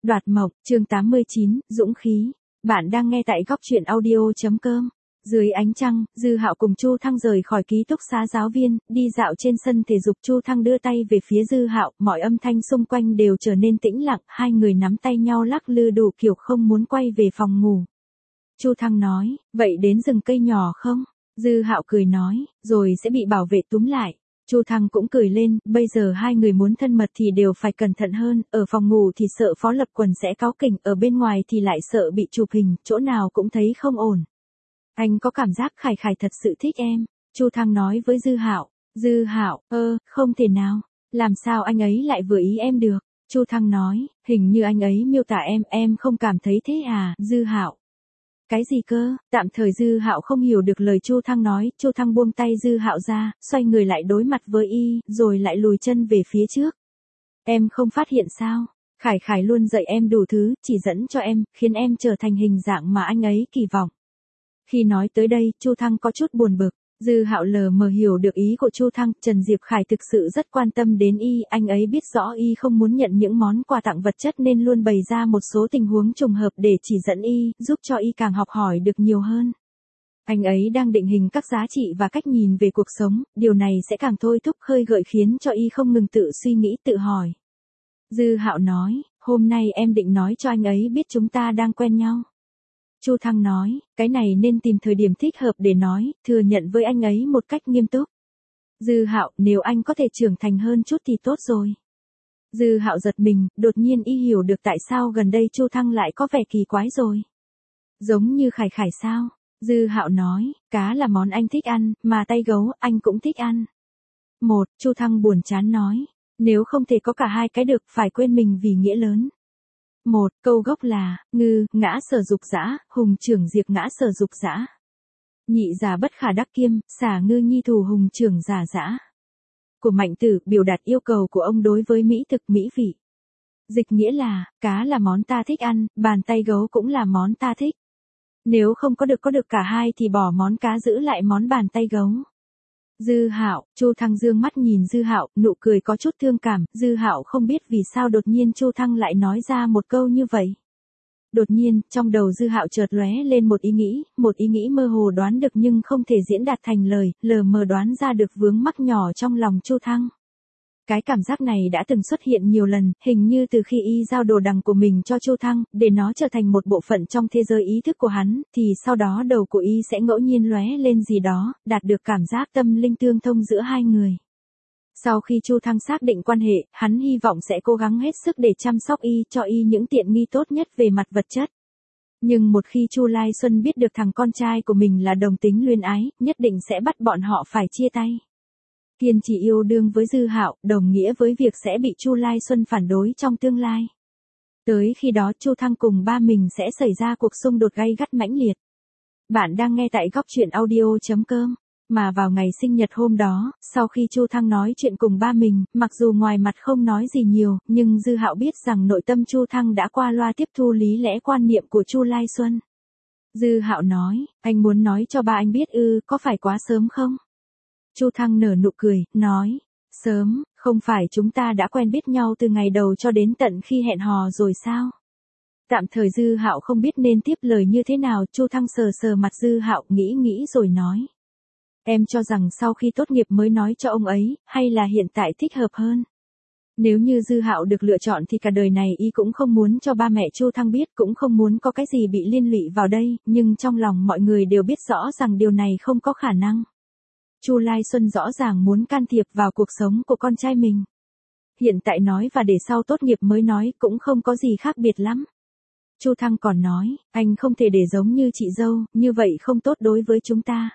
Đoạt mộng, chương 89, dũng khí. Bạn đang nghe tại góc truyện audio.com. Dưới ánh trăng, Dư Hạo cùng Chu Thăng rời khỏi ký túc xá giáo viên, đi dạo trên sân thể dục. Chu Thăng đưa tay về phía Dư Hạo, mọi âm thanh xung quanh đều trở nên tĩnh lặng, hai người nắm tay nhau lắc lư đủ kiểu không muốn quay về phòng ngủ. Chu Thăng nói, vậy đến rừng cây nhỏ không? Dư Hạo cười nói, rồi sẽ bị bảo vệ túm lại. Chu Thăng cũng cười lên, bây giờ hai người muốn thân mật thì đều phải cẩn thận hơn, ở phòng ngủ thì sợ Phó Lập Quần sẽ cáu kỉnh, ở bên ngoài thì lại sợ bị chụp hình, chỗ nào cũng thấy không ổn. Anh có cảm giác Khải Khải thật sự thích em, Chu Thăng nói với Dư Hạo. Dư Hạo, không thể nào, làm sao anh ấy lại vừa ý em được? Chu Thăng nói, hình như anh ấy miêu tả em không cảm thấy thế à? Dư Hạo. Cái gì cơ? Tạm thời Dư Hạo không hiểu được lời Chu Thăng nói, Chu Thăng buông tay Dư Hạo ra, xoay người lại đối mặt với y, rồi lại lùi chân về phía trước. Em không phát hiện sao? Khải Khải luôn dạy em đủ thứ, chỉ dẫn cho em, khiến em trở thành hình dạng mà anh ấy kỳ vọng. Khi nói tới đây, Chu Thăng có chút buồn bực. Dư Hạo lờ mờ hiểu được ý của Chu Thăng, Trần Diệp Khải thực sự rất quan tâm đến y, anh ấy biết rõ y không muốn nhận những món quà tặng vật chất nên luôn bày ra một số tình huống trùng hợp để chỉ dẫn y, giúp cho y càng học hỏi được nhiều hơn. Anh ấy đang định hình các giá trị và cách nhìn về cuộc sống, điều này sẽ càng thôi thúc khơi gợi khiến cho y không ngừng tự suy nghĩ tự hỏi. Dư Hạo nói, hôm nay em định nói cho anh ấy biết chúng ta đang quen nhau. Chu Thăng nói, cái này nên tìm thời điểm thích hợp để nói, thừa nhận với anh ấy một cách nghiêm túc. Dư Hạo, nếu anh có thể trưởng thành hơn chút thì tốt rồi. Dư Hạo giật mình, đột nhiên y hiểu được tại sao gần đây Chu Thăng lại có vẻ kỳ quái rồi. Giống như Khải Khải sao? Dư Hạo nói, cá là món anh thích ăn, mà tay gấu anh cũng thích ăn. Chu Thăng buồn chán nói, nếu không thể có cả hai cái được, phải quên mình vì nghĩa lớn. Câu gốc là, ngư, ngã sở dục dã, hùng trưởng diệt ngã sở dục dã. Nhị giả bất khả đắc kiêm, xả ngư nhi thù hùng trưởng giả dã. Của Mạnh Tử, biểu đạt yêu cầu của ông đối với mỹ thực mỹ vị. Dịch nghĩa là, cá là món ta thích ăn, bàn tay gấu cũng là món ta thích. Nếu không có được cả hai thì bỏ món cá giữ lại món bàn tay gấu. Dư Hạo, Chu Thăng dương mắt nhìn Dư Hạo, nụ cười có chút thương cảm, Dư Hạo không biết vì sao đột nhiên Chu Thăng lại nói ra một câu như vậy. Đột nhiên, trong đầu Dư Hạo chợt lóe lên một ý nghĩ mơ hồ đoán được nhưng không thể diễn đạt thành lời, lờ mờ đoán ra được vướng mắc nhỏ trong lòng Chu Thăng. Cái cảm giác này đã từng xuất hiện nhiều lần, hình như từ khi y giao đồ đằng của mình cho Chu Thăng, để nó trở thành một bộ phận trong thế giới ý thức của hắn, thì sau đó đầu của y sẽ ngẫu nhiên lóe lên gì đó, đạt được cảm giác tâm linh tương thông giữa hai người. Sau khi Chu Thăng xác định quan hệ, hắn hy vọng sẽ cố gắng hết sức để chăm sóc y, cho y những tiện nghi tốt nhất về mặt vật chất. Nhưng một khi Chu Lai Xuân biết được thằng con trai của mình là đồng tính luyến ái, nhất định sẽ bắt bọn họ phải chia tay. Kiên trì yêu đương với Dư Hạo, đồng nghĩa với việc sẽ bị Chu Lai Xuân phản đối trong tương lai. Tới khi đó Chu Thăng cùng ba mình sẽ xảy ra cuộc xung đột gay gắt mãnh liệt. Bạn đang nghe tại góc truyện audio.com. Mà vào ngày sinh nhật hôm đó, sau khi Chu Thăng nói chuyện cùng ba mình, mặc dù ngoài mặt không nói gì nhiều, nhưng Dư Hạo biết rằng nội tâm Chu Thăng đã qua loa tiếp thu lý lẽ quan niệm của Chu Lai Xuân. Dư Hạo nói, anh muốn nói cho ba anh biết có phải quá sớm không? Chu Thăng nở nụ cười, nói, sớm, không phải chúng ta đã quen biết nhau từ ngày đầu cho đến tận khi hẹn hò rồi sao? Tạm thời Dư Hạo không biết nên tiếp lời như thế nào, Chu Thăng sờ sờ mặt Dư Hạo, nghĩ rồi nói. Em cho rằng sau khi tốt nghiệp mới nói cho ông ấy, hay là hiện tại thích hợp hơn? Nếu như Dư Hạo được lựa chọn thì cả đời này y cũng không muốn cho ba mẹ Chu Thăng biết, cũng không muốn có cái gì bị liên lụy vào đây, nhưng trong lòng mọi người đều biết rõ rằng điều này không có khả năng. Chu Lai Xuân rõ ràng muốn can thiệp vào cuộc sống của con trai mình. Hiện tại nói và để sau tốt nghiệp mới nói cũng không có gì khác biệt lắm. Chu Thăng còn nói, anh không thể để giống như chị dâu, như vậy không tốt đối với chúng ta.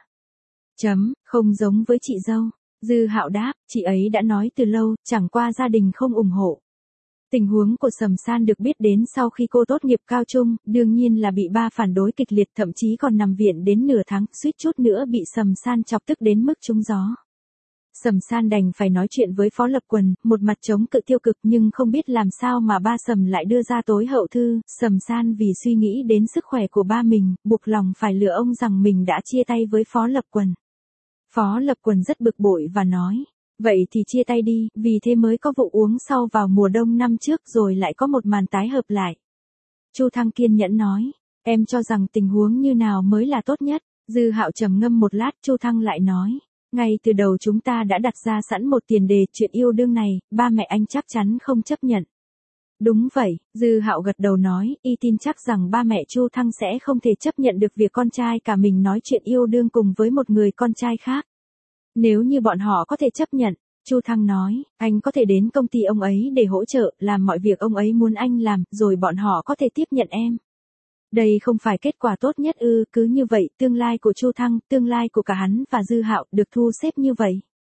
Không giống với chị dâu. Dư Hạo đáp, chị ấy đã nói từ lâu, chẳng qua gia đình không ủng hộ. Tình huống của Sầm San được biết đến sau khi cô tốt nghiệp cao trung, đương nhiên là bị ba phản đối kịch liệt, thậm chí còn nằm viện đến nửa tháng, suýt chút nữa bị Sầm San chọc tức đến mức trúng gió. Sầm San đành phải nói chuyện với Phó Lập Quần, một mặt chống cự tiêu cực nhưng không biết làm sao mà ba Sầm lại đưa ra tối hậu thư, Sầm San vì suy nghĩ đến sức khỏe của ba mình, buộc lòng phải lừa ông rằng mình đã chia tay với Phó Lập Quần. Phó Lập Quần rất bực bội và nói, Vậy thì chia tay đi, vì thế mới có vụ uống sau vào mùa đông năm trước rồi lại có một màn tái hợp lại. Chu Thăng kiên nhẫn nói, em cho rằng tình huống như nào mới là tốt nhất. Dư Hạo trầm ngâm một lát, Chu Thăng lại nói, ngay từ đầu chúng ta đã đặt ra sẵn một tiền đề, chuyện yêu đương này, ba mẹ anh chắc chắn không chấp nhận. Đúng vậy, Dư Hạo gật đầu nói, y tin chắc rằng ba mẹ Chu Thăng sẽ không thể chấp nhận được việc con trai cả mình nói chuyện yêu đương cùng với một người con trai khác. Nếu như bọn họ có thể chấp nhận, Chu Thăng nói, anh có thể đến công ty ông ấy để hỗ trợ, làm mọi việc ông ấy muốn anh làm, rồi bọn họ có thể tiếp nhận em. Đây không phải kết quả tốt nhất ư? Cứ như vậy, tương lai của Chu Thăng, tương lai của cả hắn và Dư Hạo được thu xếp như vậy.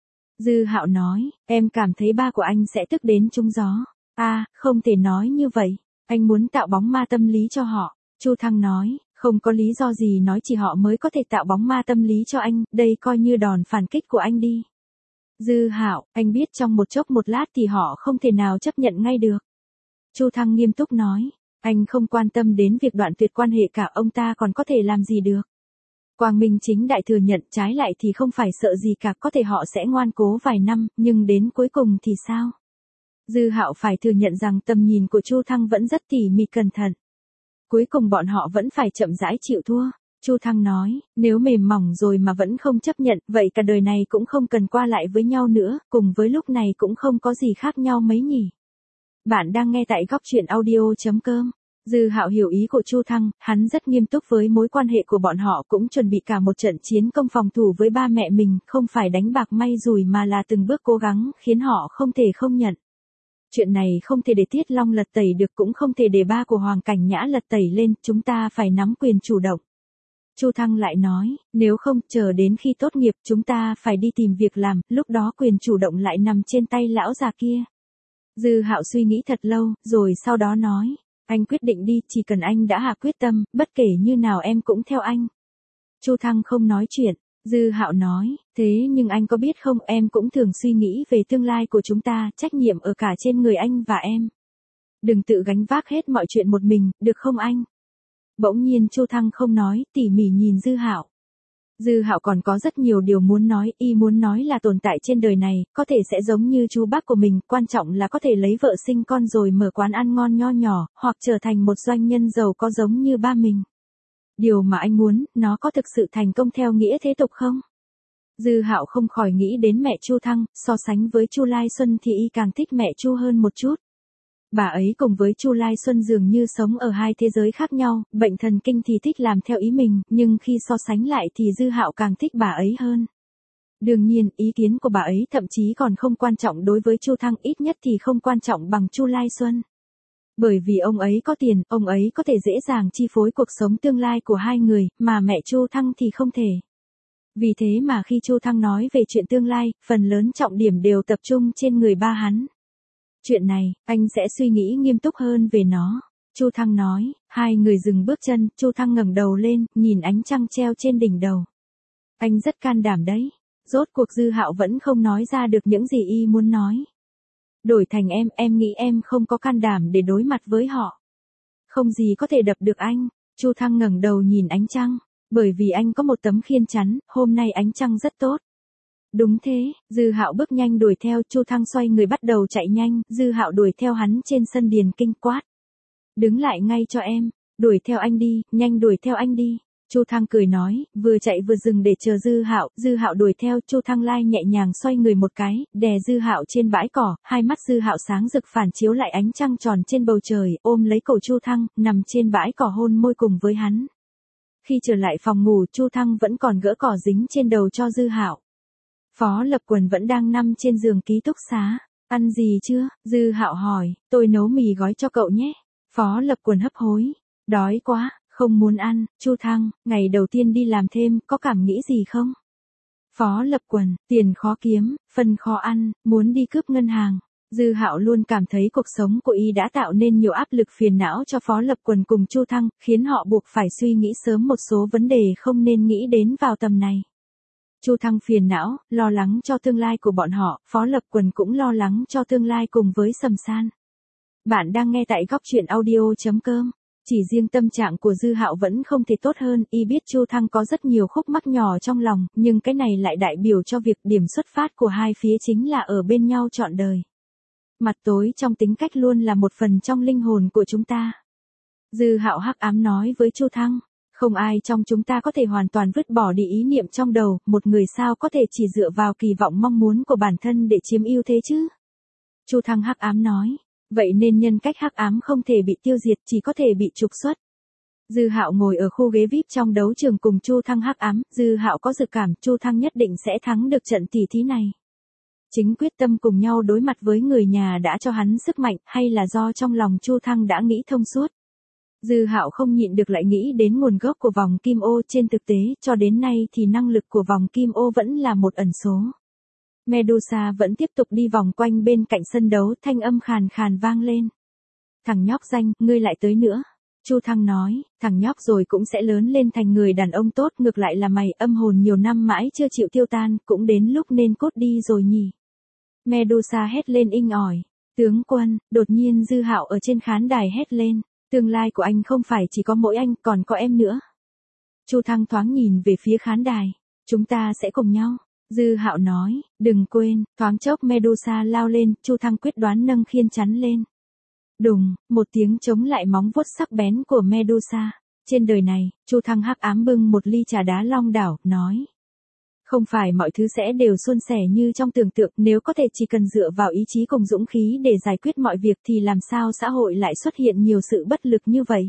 Dư Hạo nói, em cảm thấy ba của anh sẽ tức đến trúng gió. Không thể nói như vậy. Anh muốn tạo bóng ma tâm lý cho họ. Chu Thăng nói, không có lý do gì nói chỉ họ mới có thể tạo bóng ma tâm lý cho anh, đây coi như đòn phản kích của anh đi. Dư Hạo, anh biết trong một chốc một lát thì họ không thể nào chấp nhận ngay được. Chu Thăng nghiêm túc nói, anh không quan tâm đến việc đoạn tuyệt quan hệ cả, ông ta còn có thể làm gì được. Quang minh chính đại thừa nhận, trái lại thì không phải sợ gì cả, có thể họ sẽ ngoan cố vài năm, nhưng đến cuối cùng thì sao? Dư Hạo phải thừa nhận rằng tầm nhìn của Chu Thăng vẫn rất tỉ mỉ cẩn thận. Cuối cùng bọn họ vẫn phải chậm rãi chịu thua. Chu Thăng nói, nếu mềm mỏng rồi mà vẫn không chấp nhận, vậy cả đời này cũng không cần qua lại với nhau nữa, cùng với lúc này cũng không có gì khác nhau mấy nhỉ. Bạn đang nghe tại góc truyện audio.com. Dư Hạo hiểu ý của Chu Thăng, hắn rất nghiêm túc với mối quan hệ của bọn họ, cũng chuẩn bị cả một trận chiến công phòng thủ với ba mẹ mình, không phải đánh bạc may rủi mà là từng bước cố gắng, khiến họ không thể không nhận. Chuyện này không thể để Tiết Long lật tẩy được, cũng không thể để ba của Hoàng Cảnh Nhã lật tẩy lên, chúng ta phải nắm quyền chủ động. Chu Thăng lại nói, nếu không, chờ đến khi tốt nghiệp chúng ta phải đi tìm việc làm, lúc đó quyền chủ động lại nằm trên tay lão già kia. Dư Hạo suy nghĩ thật lâu, rồi sau đó nói, anh quyết định đi, chỉ cần anh đã hạ quyết tâm, bất kể như nào em cũng theo anh. Chu Thăng không nói chuyện. Dư Hạo nói, thế nhưng anh có biết không, em cũng thường suy nghĩ về tương lai của chúng ta, trách nhiệm ở cả trên người anh và em. Đừng tự gánh vác hết mọi chuyện một mình, được không anh? Bỗng nhiên Chu Thăng không nói, tỉ mỉ nhìn Dư Hạo. Dư Hạo còn có rất nhiều điều muốn nói, y muốn nói là tồn tại trên đời này, có thể sẽ giống như chú bác của mình, quan trọng là có thể lấy vợ sinh con rồi mở quán ăn ngon nho nhỏ, hoặc trở thành một doanh nhân giàu có giống như ba mình. Điều mà anh muốn, nó có thực sự thành công theo nghĩa thế tục không? Dư Hạo không khỏi nghĩ đến mẹ Chu Thăng, so sánh với Chu Lai Xuân thì y càng thích mẹ Chu hơn một chút. Bà ấy cùng với Chu Lai Xuân dường như sống ở hai thế giới khác nhau, bệnh thần kinh thì thích làm theo ý mình, nhưng khi so sánh lại thì Dư Hạo càng thích bà ấy hơn. Đương nhiên, ý kiến của bà ấy thậm chí còn không quan trọng đối với Chu Thăng, ít nhất thì không quan trọng bằng Chu Lai Xuân. Bởi vì ông ấy có tiền, ông ấy có thể dễ dàng chi phối cuộc sống tương lai của hai người, mà mẹ Chu Thăng thì không thể. Vì thế mà khi Chu Thăng nói về chuyện tương lai, phần lớn trọng điểm đều tập trung trên người ba hắn. Chuyện này, anh sẽ suy nghĩ nghiêm túc hơn về nó. Chu Thăng nói, hai người dừng bước chân, Chu Thăng ngẩng đầu lên, nhìn ánh trăng treo trên đỉnh đầu. Anh rất can đảm đấy. Rốt cuộc Dư Hạo vẫn không nói ra được những gì y muốn nói. Đổi thành em nghĩ em không có can đảm để đối mặt với họ. Không gì có thể đập được anh. Chu Thăng ngẩng đầu nhìn ánh trăng. Bởi vì anh có một tấm khiên chắn, hôm nay ánh trăng rất tốt. Đúng thế, Dư Hạo bước nhanh đuổi theo, Chu Thăng xoay người bắt đầu chạy nhanh, Dư Hạo đuổi theo hắn trên sân điền kinh quát. Đứng lại ngay cho em, đuổi theo anh đi, nhanh đuổi theo anh đi. Chu Thăng cười nói, vừa chạy vừa dừng để chờ Dư Hạo đuổi theo, Chu Thăng Lai nhẹ nhàng xoay người một cái, đè Dư Hạo trên bãi cỏ, hai mắt Dư Hạo sáng rực phản chiếu lại ánh trăng tròn trên bầu trời, ôm lấy cổ Chu Thăng, nằm trên bãi cỏ hôn môi cùng với hắn. Khi trở lại phòng ngủ, Chu Thăng vẫn còn gỡ cỏ dính trên đầu cho Dư Hạo. Phó Lập Quần vẫn đang nằm trên giường ký túc xá. Ăn gì chưa? Dư Hạo hỏi, tôi nấu mì gói cho cậu nhé. Phó Lập Quần hấp hối. Đói quá, không muốn ăn. Chu Thăng, ngày đầu tiên đi làm thêm, có cảm nghĩ gì không? Phó Lập Quần, tiền khó kiếm, phân khó ăn, muốn đi cướp ngân hàng. Dư Hạo luôn cảm thấy cuộc sống của y đã tạo nên nhiều áp lực phiền não cho Phó Lập Quần cùng Chu Thăng, khiến họ buộc phải suy nghĩ sớm một số vấn đề không nên nghĩ đến vào tầm này. Chu Thăng phiền não, lo lắng cho tương lai của bọn họ, Phó Lập Quần cũng lo lắng cho tương lai cùng với Sầm San. Bạn đang nghe tại góc truyện audio.com. Chỉ riêng tâm trạng của Dư Hạo vẫn không thể tốt hơn, y biết Chu Thăng có rất nhiều khúc mắc nhỏ trong lòng, nhưng cái này lại đại biểu cho việc điểm xuất phát của hai phía chính là ở bên nhau trọn đời. Mặt tối trong tính cách luôn là một phần trong linh hồn của chúng ta. Dư Hạo hắc ám nói với Chu Thăng, không ai trong chúng ta có thể hoàn toàn vứt bỏ đi ý niệm trong đầu, một người sao có thể chỉ dựa vào kỳ vọng mong muốn của bản thân để chiếm ưu thế chứ? Chu Thăng hắc ám nói, vậy nên nhân cách hắc ám không thể bị tiêu diệt, chỉ có thể bị trục xuất. Dư Hạo ngồi ở khu ghế VIP trong đấu trường cùng Chu Thăng hắc ám, Dư Hạo có dự cảm Chu Thăng nhất định sẽ thắng được trận tỉ thí này. Chính quyết tâm cùng nhau đối mặt với người nhà đã cho hắn sức mạnh, hay là do trong lòng Chu Thăng đã nghĩ thông suốt. Dư Hạo không nhịn được lại nghĩ đến nguồn gốc của vòng kim ô, trên thực tế, cho đến nay thì năng lực của vòng kim ô vẫn là một ẩn số. Medusa vẫn tiếp tục đi vòng quanh bên cạnh sân đấu, thanh âm khàn khàn vang lên. Thằng nhóc danh, ngươi lại tới nữa. Chu Thăng nói, thằng nhóc rồi cũng sẽ lớn lên thành người đàn ông tốt, ngược lại là mày âm hồn nhiều năm mãi chưa chịu tiêu tan, cũng đến lúc nên cút đi rồi nhỉ. Medusa hét lên inh ỏi. Tướng quân, đột nhiên Dư Hạo ở trên khán đài hét lên, tương lai của anh không phải chỉ có mỗi anh, còn có em nữa. Chu Thăng thoáng nhìn về phía khán đài, chúng ta sẽ cùng nhau. Dư Hạo nói, đừng quên, thoáng chốc Medusa lao lên, Chu Thăng quyết đoán nâng khiên chắn lên. Đùng, một tiếng chống lại móng vuốt sắc bén của Medusa. Trên đời này, Chu Thăng hắc ám bưng một ly trà đá long đảo, nói. Không phải mọi thứ sẽ đều suôn sẻ như trong tưởng tượng, nếu có thể chỉ cần dựa vào ý chí cùng dũng khí để giải quyết mọi việc thì làm sao xã hội lại xuất hiện nhiều sự bất lực như vậy.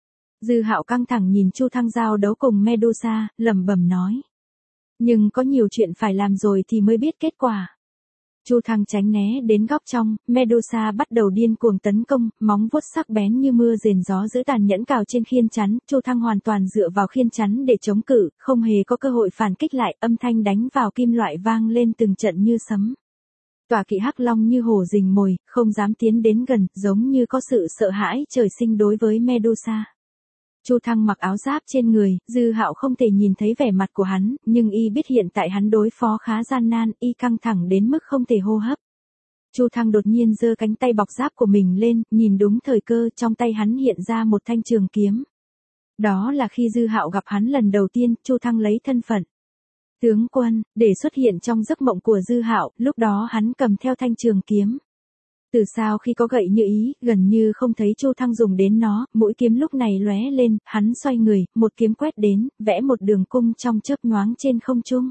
Dư Hạo căng thẳng nhìn Chu Thăng giao đấu cùng Medusa, lẩm bẩm nói. Nhưng có nhiều chuyện phải làm rồi thì mới biết kết quả. Chu Thăng tránh né đến góc trong, Medusa bắt đầu điên cuồng tấn công, móng vuốt sắc bén như mưa rền gió giữ tàn nhẫn cào trên khiên chắn, Chu Thăng hoàn toàn dựa vào khiên chắn để chống cự, không hề có cơ hội phản kích lại, âm thanh đánh vào kim loại vang lên từng trận như sấm. Tòa kỵ hắc long như hổ rình mồi, không dám tiến đến gần, giống như có sự sợ hãi trời sinh đối với Medusa. Chu Thăng mặc áo giáp trên người, Dư Hạo không thể nhìn thấy vẻ mặt của hắn, nhưng y biết hiện tại hắn đối phó khá gian nan, y căng thẳng đến mức không thể hô hấp. Chu Thăng đột nhiên giơ cánh tay bọc giáp của mình lên, nhìn đúng thời cơ, trong tay hắn hiện ra một thanh trường kiếm. Đó là khi Dư Hạo gặp hắn lần đầu tiên, Chu Thăng lấy thân phận tướng quân để xuất hiện trong giấc mộng của Dư Hạo, lúc đó hắn cầm theo thanh trường kiếm. Từ sau khi có gậy như ý, gần như không thấy Chu Thăng dùng đến nó, mũi kiếm lúc này lóe lên, hắn xoay người, một kiếm quét đến, vẽ một đường cung trong chớp nhoáng trên không trung.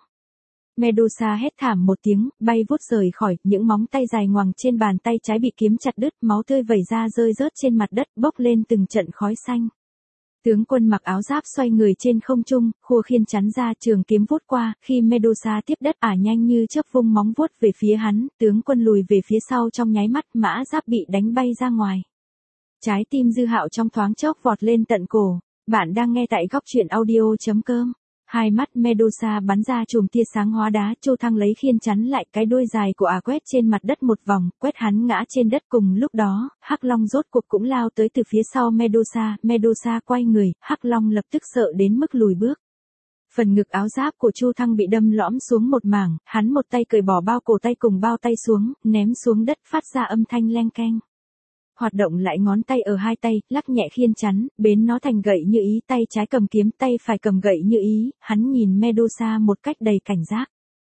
Medusa hét thảm một tiếng, bay vút rời khỏi, những móng tay dài ngoằng trên bàn tay trái bị kiếm chặt đứt, máu tươi vẩy ra rơi rớt trên mặt đất, bốc lên từng trận khói xanh. Tướng quân mặc áo giáp xoay người trên không trung, khua khiên chắn ra, trường kiếm vút qua, khi Medusa tiếp đất nhanh như chớp vung móng vuốt về phía hắn, tướng quân lùi về phía sau trong nháy mắt, mã giáp bị đánh bay ra ngoài. Trái tim Dư Hạo trong thoáng chốc vọt lên tận cổ. Bạn đang nghe tại góc truyện audio.com. Hai mắt Medusa bắn ra chùm tia sáng hóa đá, Chu Thăng lấy khiên chắn lại, cái đuôi dài của quét trên mặt đất một vòng, quét hắn ngã trên đất. Cùng lúc đó, Hắc Long rốt cuộc cũng lao tới từ phía sau Medusa, Medusa quay người, Hắc Long lập tức sợ đến mức lùi bước. Phần ngực áo giáp của Chu Thăng bị đâm lõm xuống một mảng, hắn một tay cởi bỏ bao cổ tay cùng bao tay xuống, ném xuống đất phát ra âm thanh leng keng. Hoạt động lại ngón tay ở hai tay, lắc nhẹ khiên chắn, bến nó thành gậy như ý, tay trái cầm kiếm, tay phải cầm gậy như ý, hắn nhìn Medusa một cách đầy cảnh giác.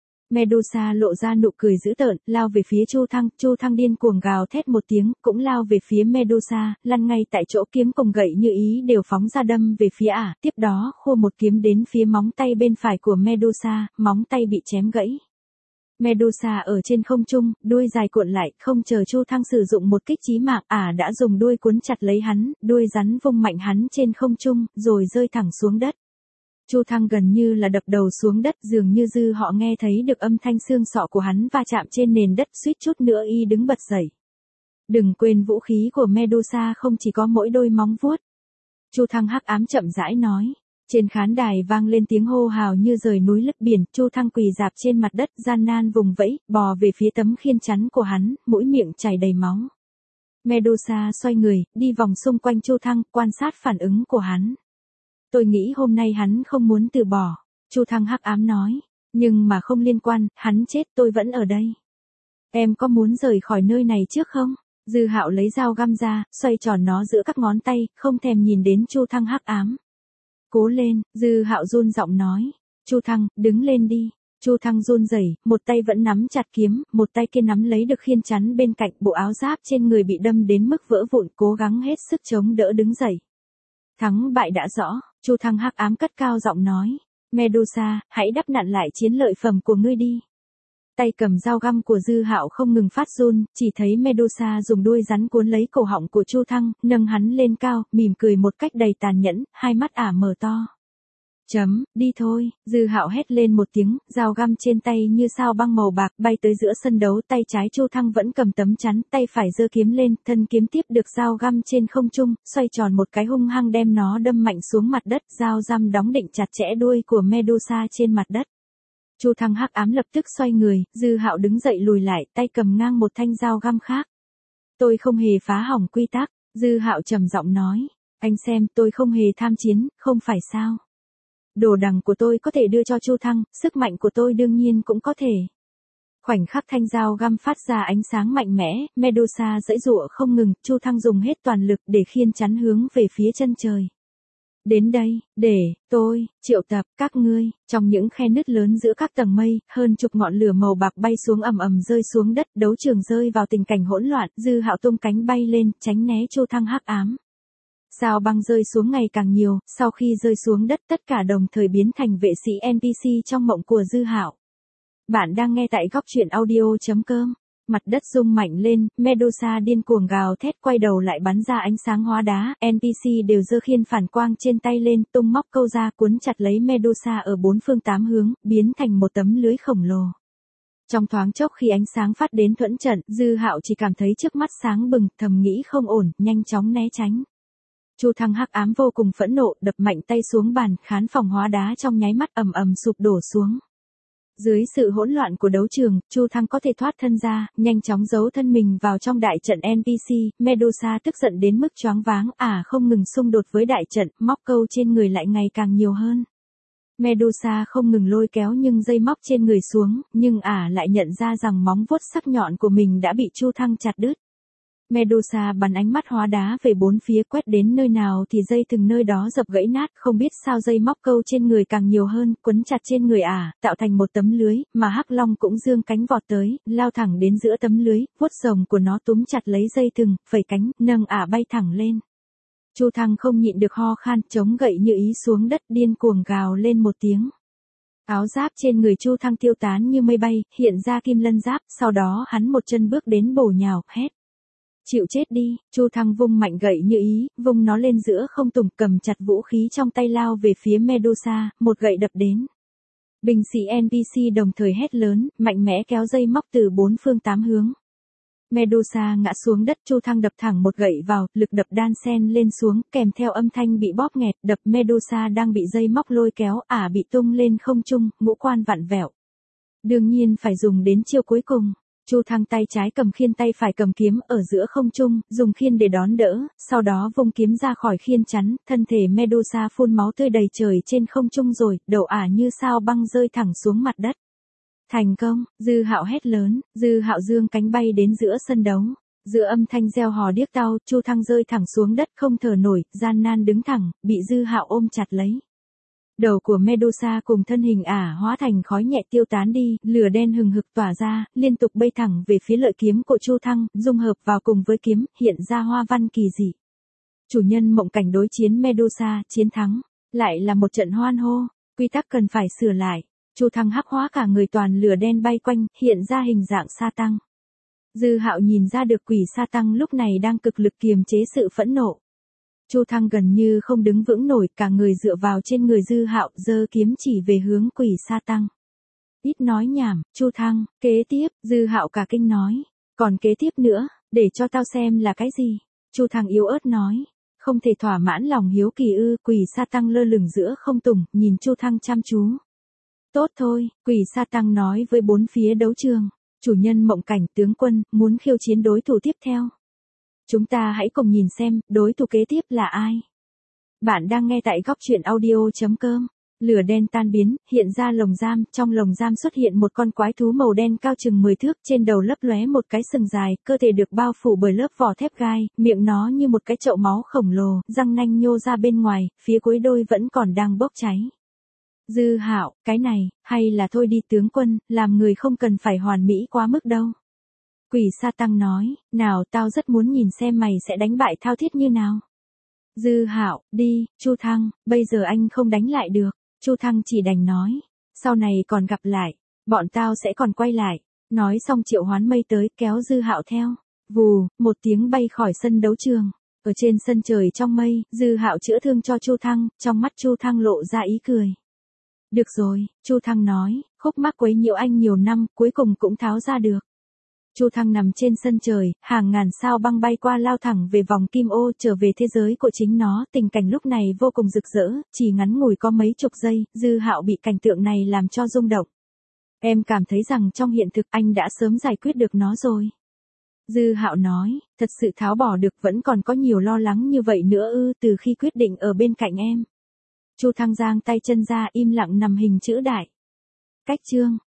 Medusa lộ ra nụ cười dữ tợn, lao về phía Chu Thăng điên cuồng gào thét một tiếng, cũng lao về phía Medusa, lăn ngay tại chỗ, kiếm cùng gậy như ý đều phóng ra đâm về phía tiếp đó khua một kiếm đến phía móng tay bên phải của Medusa, móng tay bị chém gãy. Medusa ở trên không trung, đuôi dài cuộn lại, không chờ Chu Thăng sử dụng một kích chí mạng, đã dùng đuôi cuốn chặt lấy hắn, đuôi rắn vung mạnh hắn trên không trung, rồi rơi thẳng xuống đất. Chu Thăng gần như là đập đầu xuống đất, dường như Dư họ nghe thấy được âm thanh xương sọ của hắn va chạm trên nền đất, suýt chút nữa y đứng bật dậy. Đừng quên vũ khí của Medusa không chỉ có mỗi đôi móng vuốt. Chu Thăng hắc ám chậm rãi nói. Trên khán đài vang lên tiếng hô hào như rời núi lấp biển, Chu Thăng quỳ rạp trên mặt đất, gian nan vùng vẫy, bò về phía tấm khiên chắn của hắn, mũi miệng chảy đầy máu. Medusa xoay người, đi vòng xung quanh Chu Thăng, quan sát phản ứng của hắn. Tôi nghĩ hôm nay hắn không muốn từ bỏ, Chu Thăng hắc ám nói, nhưng mà không liên quan, hắn chết tôi vẫn ở đây. Em có muốn rời khỏi nơi này trước không? Dư Hạo lấy dao găm ra, xoay tròn nó giữa các ngón tay, không thèm nhìn đến Chu Thăng hắc ám. Cố lên, Dư Hạo run giọng nói. Chu Thăng, đứng lên đi. Chu Thăng run rẩy, một tay vẫn nắm chặt kiếm, một tay kia nắm lấy được khiên chắn bên cạnh, bộ áo giáp trên người bị đâm đến mức vỡ vụn, cố gắng hết sức chống đỡ đứng dậy. Thắng bại đã rõ, Chu Thăng hắc ám cất cao giọng nói. Medusa, hãy đắp nặn lại chiến lợi phẩm của ngươi đi. Tay cầm dao găm của Dư Hạo không ngừng phát run, chỉ thấy Medusa dùng đuôi rắn cuốn lấy cổ họng của Chu Thăng, nâng hắn lên cao, mỉm cười một cách đầy tàn nhẫn, hai mắt ả mở to. Đi thôi, Dư Hạo hét lên một tiếng, dao găm trên tay như sao băng màu bạc bay tới giữa sân đấu, tay trái Chu Thăng vẫn cầm tấm chắn, tay phải giơ kiếm lên, thân kiếm tiếp được dao găm trên không trung, xoay tròn một cái hung hăng đem nó đâm mạnh xuống mặt đất, dao găm đóng định chặt chẽ đuôi của Medusa trên mặt đất. Chu Thăng hắc ám lập tức xoay người, Dư Hạo đứng dậy lùi lại, tay cầm ngang một thanh dao găm khác. Tôi không hề phá hỏng quy tắc, Dư Hạo trầm giọng nói. Anh xem, tôi không hề tham chiến, không phải sao? Đồ đằng của tôi có thể đưa cho Chu Thăng, sức mạnh của tôi đương nhiên cũng có thể. Khoảnh khắc thanh dao găm phát ra ánh sáng mạnh mẽ, Medusa giãy giụa không ngừng, Chu Thăng dùng hết toàn lực để khiên chắn hướng về phía chân trời. Đến đây, để tôi triệu tập các ngươi. Trong những khe nứt lớn giữa các tầng mây, hơn chục ngọn lửa màu bạc bay xuống ầm ầm rơi xuống đất, đấu trường rơi vào tình cảnh hỗn loạn, Dư Hạo tung cánh bay lên, tránh né Chu Thăng hắc ám. Sao băng rơi xuống ngày càng nhiều, sau khi rơi xuống đất tất cả đồng thời biến thành vệ sĩ NPC trong mộng của Dư Hạo. Bạn đang nghe tại góc truyện audio.com. Mặt đất rung mạnh lên, Medusa điên cuồng gào thét quay đầu lại bắn ra ánh sáng hóa đá, NPC đều giơ khiên phản quang trên tay lên, tung móc câu ra cuốn chặt lấy Medusa ở bốn phương tám hướng, biến thành một tấm lưới khổng lồ. Trong thoáng chốc khi ánh sáng phát đến thuẫn trận, Dư Hạo chỉ cảm thấy trước mắt sáng bừng, thầm nghĩ không ổn, nhanh chóng né tránh. Chu Thăng hắc ám vô cùng phẫn nộ, đập mạnh tay xuống bàn, khán phòng hóa đá trong nháy mắt ầm ầm sụp đổ xuống. Dưới sự hỗn loạn của đấu trường, Chu Thăng có thể thoát thân ra, nhanh chóng giấu thân mình vào trong đại trận NPC, Medusa tức giận đến mức choáng váng, không ngừng xung đột với đại trận, móc câu trên người lại ngày càng nhiều hơn. Medusa không ngừng lôi kéo nhưng dây móc trên người xuống, nhưng lại nhận ra rằng móng vuốt sắc nhọn của mình đã bị Chu Thăng chặt đứt. Medusa bắn ánh mắt hóa đá về bốn phía, quét đến nơi nào thì dây từng nơi đó dập gãy nát, không biết sao dây móc câu trên người càng nhiều hơn, quấn chặt trên người tạo thành một tấm lưới, mà Hắc Long cũng dương cánh vọt tới, lao thẳng đến giữa tấm lưới, vuốt rồng của nó túm chặt lấy dây thừng, phẩy cánh, nâng bay thẳng lên. Chu Thăng không nhịn được ho khan, chống gậy như ý xuống đất, điên cuồng gào lên một tiếng. Áo giáp trên người Chu Thăng tiêu tán như mây bay, hiện ra kim lân giáp, sau đó hắn một chân bước đến bổ nhào, hét. Chịu chết đi, Chu Thăng vung mạnh gậy như ý, vung nó lên giữa không trung, cầm chặt vũ khí trong tay lao về phía Medusa, một gậy đập đến. Binh sĩ NPC đồng thời hét lớn, mạnh mẽ kéo dây móc từ bốn phương tám hướng. Medusa ngã xuống đất, Chu Thăng đập thẳng một gậy vào, lực đập đan xen lên xuống, kèm theo âm thanh bị bóp nghẹt, đập Medusa đang bị dây móc lôi kéo, bị tung lên không trung, ngũ quan vặn vẹo. Đương nhiên phải dùng đến chiêu cuối cùng. Chu Thăng tay trái cầm khiên, tay phải cầm kiếm ở giữa không trung, dùng khiên để đón đỡ, sau đó vung kiếm ra khỏi khiên chắn, thân thể Medusa phun máu tươi đầy trời trên không trung rồi, đầu như sao băng rơi thẳng xuống mặt đất. Thành công, Dư Hạo hét lớn, Dư Hạo dương cánh bay đến giữa sân đấu. Giữa âm thanh reo hò điếc tai, Chu Thăng rơi thẳng xuống đất không thở nổi, gian nan đứng thẳng, bị Dư Hạo ôm chặt lấy. Đầu của Medusa cùng thân hình hóa thành khói nhẹ tiêu tán đi, lửa đen hừng hực tỏa ra, liên tục bay thẳng về phía lợi kiếm của Chu Thăng, dung hợp vào cùng với kiếm, hiện ra hoa văn kỳ dị. Chủ nhân mộng cảnh đối chiến Medusa, chiến thắng. Lại là một trận hoan hô, quy tắc cần phải sửa lại. Chu Thăng hắc hóa cả người, toàn lửa đen bay quanh, hiện ra hình dạng sa tăng. Dư Hạo nhìn ra được quỷ sa tăng lúc này đang cực lực kiềm chế sự phẫn nộ. Chu Thăng gần như không đứng vững nổi, cả người dựa vào trên người Dư Hạo, giơ kiếm chỉ về hướng quỷ sa tăng. Ít nói nhảm, Chu Thăng, kế tiếp, Dư Hạo cả kinh nói. Còn kế tiếp nữa, để cho tao xem là cái gì? Chu Thăng yếu ớt nói. Không thể thỏa mãn lòng hiếu kỳ ư? Quỷ sa tăng lơ lửng giữa không trung, nhìn Chu Thăng chăm chú. Tốt thôi, quỷ sa tăng nói với bốn phía đấu trường. Chủ nhân mộng cảnh, tướng quân, muốn khiêu chiến đối thủ tiếp theo. Chúng ta hãy cùng nhìn xem, đối thủ kế tiếp là ai. Bạn đang nghe tại góc truyện audio.com. Lửa đen tan biến, hiện ra lồng giam, trong lồng giam xuất hiện một con quái thú màu đen cao chừng 10 thước, trên đầu lấp lóe một cái sừng dài, cơ thể được bao phủ bởi lớp vỏ thép gai, miệng nó như một cái chậu máu khổng lồ, răng nanh nhô ra bên ngoài, phía cuối đôi vẫn còn đang bốc cháy. Dư Hạo, cái này, hay là thôi đi tướng quân, làm người không cần phải hoàn mỹ quá mức đâu. Quỷ Sa Tăng nói, nào tao rất muốn nhìn xem mày sẽ đánh bại Thao Thiết như nào. Dư Hạo, đi, Chu Thăng, bây giờ anh không đánh lại được. Chu Thăng chỉ đành nói, sau này còn gặp lại, bọn tao sẽ còn quay lại. Nói xong triệu hoán mây tới kéo Dư Hạo theo. Vù, một tiếng bay khỏi sân đấu trường. Ở trên sân trời trong mây, Dư Hạo chữa thương cho Chu Thăng, trong mắt Chu Thăng lộ ra ý cười. Được rồi, Chu Thăng nói, khúc mắc quấy nhiễu anh nhiều năm, cuối cùng cũng tháo ra được. Chu Thăng nằm trên sân trời, hàng ngàn sao băng bay qua lao thẳng về vòng kim ô trở về thế giới của chính nó, tình cảnh lúc này vô cùng rực rỡ, chỉ ngắn ngủi có mấy chục giây, Dư Hạo bị cảnh tượng này làm cho rung động. Em cảm thấy rằng trong hiện thực anh đã sớm giải quyết được nó rồi. Dư Hạo nói, thật sự tháo bỏ được vẫn còn có nhiều lo lắng như vậy nữa ư, từ khi quyết định ở bên cạnh em. Chu Thăng giang tay chân ra im lặng nằm hình chữ đại. Cách chương